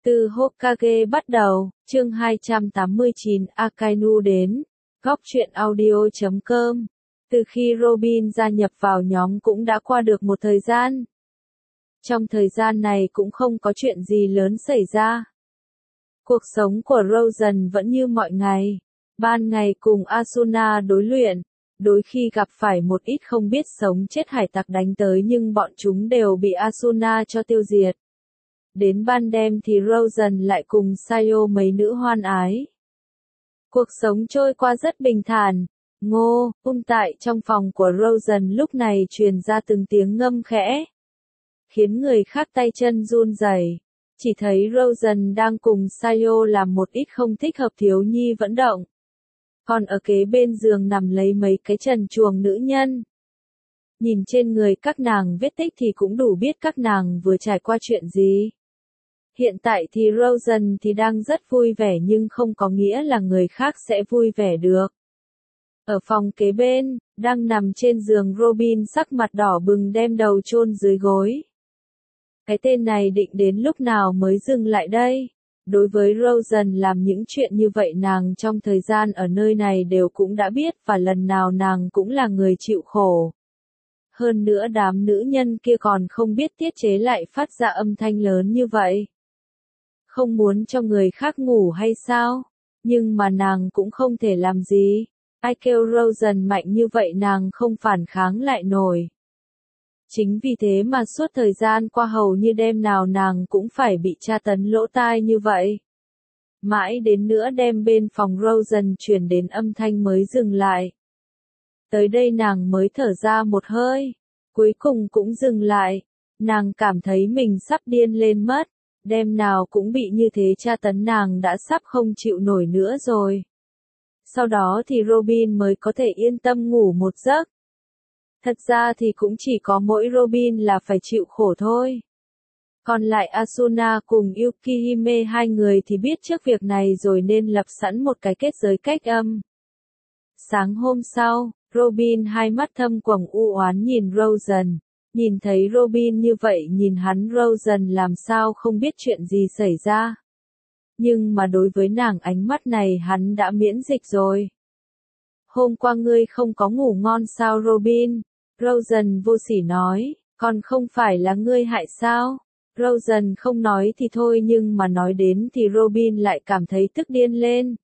Từ Hokage bắt đầu, chương 289 Akainu đến, góc truyện audio.com. Từ khi Robin gia nhập vào nhóm cũng đã qua được một thời gian. Trong thời gian này cũng không có chuyện gì lớn xảy ra. Cuộc sống của Rosen vẫn như mọi ngày. Ban ngày cùng Asuna đối luyện, đôi khi gặp phải một ít không biết sống chết hải tặc đánh tới nhưng bọn chúng đều bị Asuna cho tiêu diệt. Đến ban đêm thì Rosen lại cùng Sayo mấy nữ hoan ái. Cuộc sống trôi qua rất bình thản. Ngô, tại trong phòng của Rosen lúc này truyền ra từng tiếng ngâm khẽ, khiến người khác tay chân run rẩy. Chỉ thấy Rosen đang cùng Sayo làm một ít không thích hợp thiếu nhi vận động. Còn ở kế bên giường nằm lấy mấy cái trần truồng nữ nhân. Nhìn trên người các nàng vết tích thì cũng đủ biết các nàng vừa trải qua chuyện gì. Hiện tại thì Rosen thì đang rất vui vẻ nhưng không có nghĩa là người khác sẽ vui vẻ được. Ở phòng kế bên, đang nằm trên giường Robin sắc mặt đỏ bừng đem đầu chôn dưới gối. Cái tên này định đến lúc nào mới dừng lại đây? Đối với Rosen làm những chuyện như vậy nàng trong thời gian ở nơi này đều cũng đã biết và lần nào nàng cũng là người chịu khổ. Hơn nữa đám nữ nhân kia còn không biết tiết chế lại phát ra âm thanh lớn như vậy. Không muốn cho người khác ngủ hay sao? Nhưng mà nàng cũng không thể làm gì. Ai kêu Rosen mạnh như vậy nàng không phản kháng lại nổi. Chính vì thế mà suốt thời gian qua hầu như đêm nào nàng cũng phải bị tra tấn lỗ tai như vậy. Mãi đến nữa đêm bên phòng Rosen truyền đến âm thanh mới dừng lại. Tới đây nàng mới thở ra một hơi. Cuối cùng cũng dừng lại. Nàng cảm thấy mình sắp điên lên mất. Đêm nào cũng bị như thế tra tấn nàng đã sắp không chịu nổi nữa rồi. Sau đó thì Robin mới có thể yên tâm ngủ một giấc. Thật ra thì cũng chỉ có mỗi Robin là phải chịu khổ thôi. Còn lại Asuna cùng Yukihime hai người thì biết trước việc này rồi nên lập sẵn một cái kết giới cách âm. Sáng hôm sau, Robin hai mắt thâm quầng u oán nhìn Rosen. Nhìn thấy Robin như vậy nhìn hắn Rosen làm sao không biết chuyện gì xảy ra. Nhưng mà đối với nàng ánh mắt này hắn đã miễn dịch rồi. Hôm qua ngươi không có ngủ ngon sao Robin? Rosen vô sỉ nói, còn không phải là ngươi hại sao? Rosen không nói thì thôi nhưng mà nói đến thì Robin lại cảm thấy tức điên lên.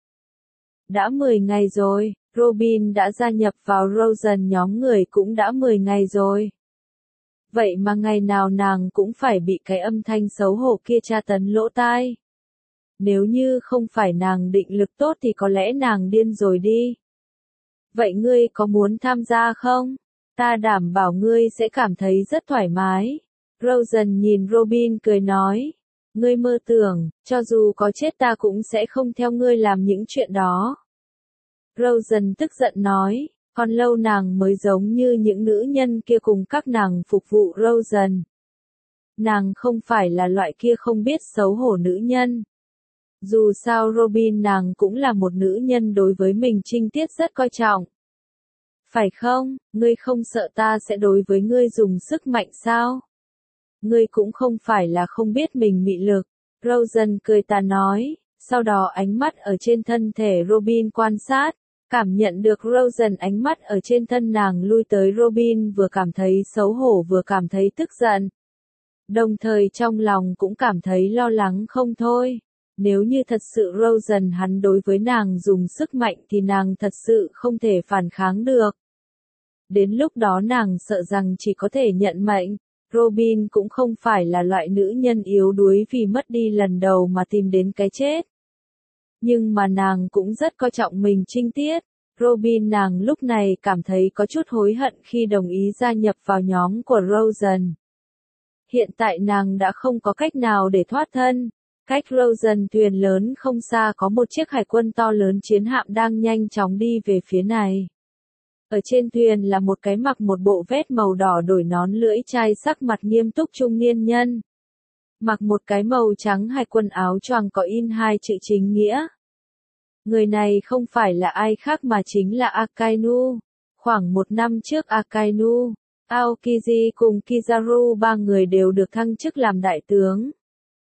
Đã 10 ngày rồi, Robin đã gia nhập vào Rosen nhóm người cũng đã 10 ngày rồi. Vậy mà ngày nào nàng cũng phải bị cái âm thanh xấu hổ kia tra tấn lỗ tai. Nếu như không phải nàng định lực tốt thì có lẽ nàng điên rồi đi. Vậy ngươi có muốn tham gia không? Ta đảm bảo ngươi sẽ cảm thấy rất thoải mái. Rosen nhìn Robin cười nói. Ngươi mơ tưởng, cho dù có chết ta cũng sẽ không theo ngươi làm những chuyện đó. Rosen tức giận nói. Còn lâu nàng mới giống như những nữ nhân kia cùng các nàng phục vụ Rosen. Nàng không phải là loại kia không biết xấu hổ nữ nhân. Dù sao Robin nàng cũng là một nữ nhân đối với mình trinh tiết rất coi trọng. Phải không, ngươi không sợ ta sẽ đối với ngươi dùng sức mạnh sao? Ngươi cũng không phải là không biết mình mị lực. Rosen cười tà nói, sau đó ánh mắt ở trên thân thể Robin quan sát. Cảm nhận được Rosen ánh mắt ở trên thân nàng lui tới Robin vừa cảm thấy xấu hổ vừa cảm thấy tức giận. Đồng thời trong lòng cũng cảm thấy lo lắng không thôi. Nếu như thật sự Rosen hắn đối với nàng dùng sức mạnh thì nàng thật sự không thể phản kháng được. Đến lúc đó nàng sợ rằng chỉ có thể nhận mệnh. Robin cũng không phải là loại nữ nhân yếu đuối vì mất đi lần đầu mà tìm đến cái chết. Nhưng mà nàng cũng rất coi trọng mình trinh tiết. Robin nàng lúc này cảm thấy có chút hối hận khi đồng ý gia nhập vào nhóm của Rosen. Hiện tại nàng đã không có cách nào để thoát thân. Cách Rosen thuyền lớn không xa có một chiếc hải quân to lớn chiến hạm đang nhanh chóng đi về phía này. Ở trên thuyền là một cái mặc một bộ vest màu đỏ đổi nón lưỡi chai sắc mặt nghiêm túc trung niên nhân. Mặc một cái màu trắng hải quân áo choàng có in hai chữ chính nghĩa. Người này không phải là ai khác mà chính là Akainu. Khoảng một năm trước Akainu, Aokiji cùng Kizaru ba người đều được thăng chức làm đại tướng.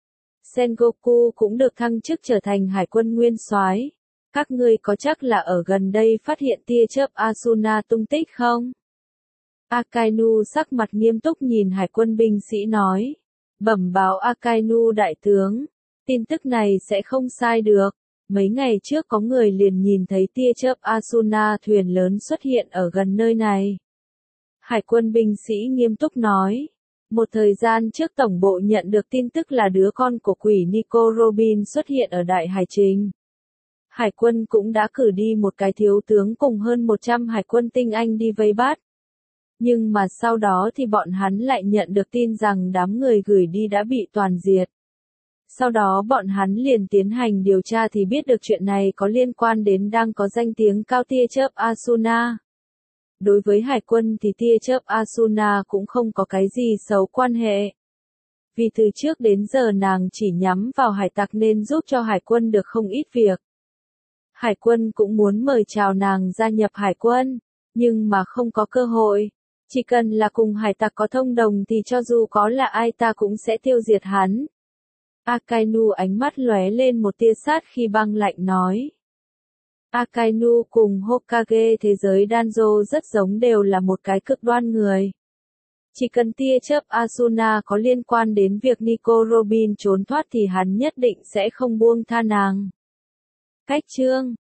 Sengoku cũng được thăng chức trở thành hải quân nguyên soái. Các ngươi có chắc là ở gần đây phát hiện tia chớp Asuna tung tích không? Akainu sắc mặt nghiêm túc nhìn hải quân binh sĩ nói. Bẩm báo Akainu đại tướng, tin tức này sẽ không sai được. Mấy ngày trước có người liền nhìn thấy tia chớp Asuna thuyền lớn xuất hiện ở gần nơi này. Hải quân binh sĩ nghiêm túc nói. Một thời gian trước tổng bộ nhận được tin tức là đứa con của quỷ Nico Robin xuất hiện ở Đại Hải Trình. Hải quân cũng đã cử đi một cái thiếu tướng cùng hơn 100 hải quân tinh anh đi vây bắt. Nhưng mà sau đó thì bọn hắn lại nhận được tin rằng đám người gửi đi đã bị toàn diệt. Sau đó bọn hắn liền tiến hành điều tra thì biết được chuyện này có liên quan đến đang có danh tiếng cao tia chớp Asuna. Đối với hải quân thì tia chớp Asuna cũng không có cái gì xấu quan hệ. Vì từ trước đến giờ nàng chỉ nhắm vào hải tặc nên giúp cho hải quân được không ít việc. Hải quân cũng muốn mời chào nàng gia nhập hải quân, nhưng mà không có cơ hội. Chỉ cần là cùng hải tặc có thông đồng thì cho dù có là ai ta cũng sẽ tiêu diệt hắn. Akainu ánh mắt lóe lên một tia sát khi băng lạnh nói. Akainu cùng Hokage thế giới Danzo rất giống, đều là một cái cực đoan người. Chỉ cần tia chớp Asuna có liên quan đến việc Nico Robin trốn thoát thì hắn nhất định sẽ không buông tha nàng. Cách chương